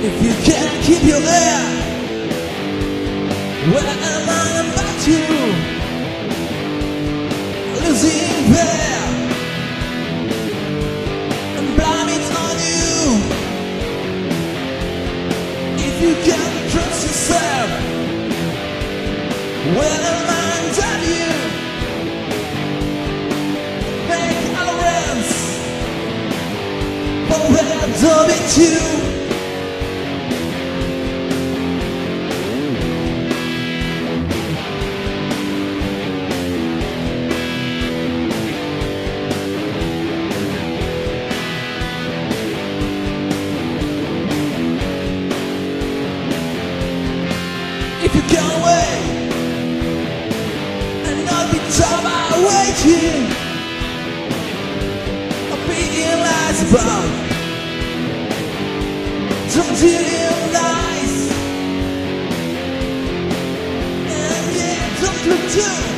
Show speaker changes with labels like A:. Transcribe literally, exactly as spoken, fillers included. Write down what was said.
A: If you can't keep your air, where am I about you? Losing there, and blame it on you. If you can't trust yourself, where am I about you? Make allowance for where I don't meet you. If you go away, and I'll be time I waiting, I'll be in lies about, don't deal nice, and yeah, don't look too.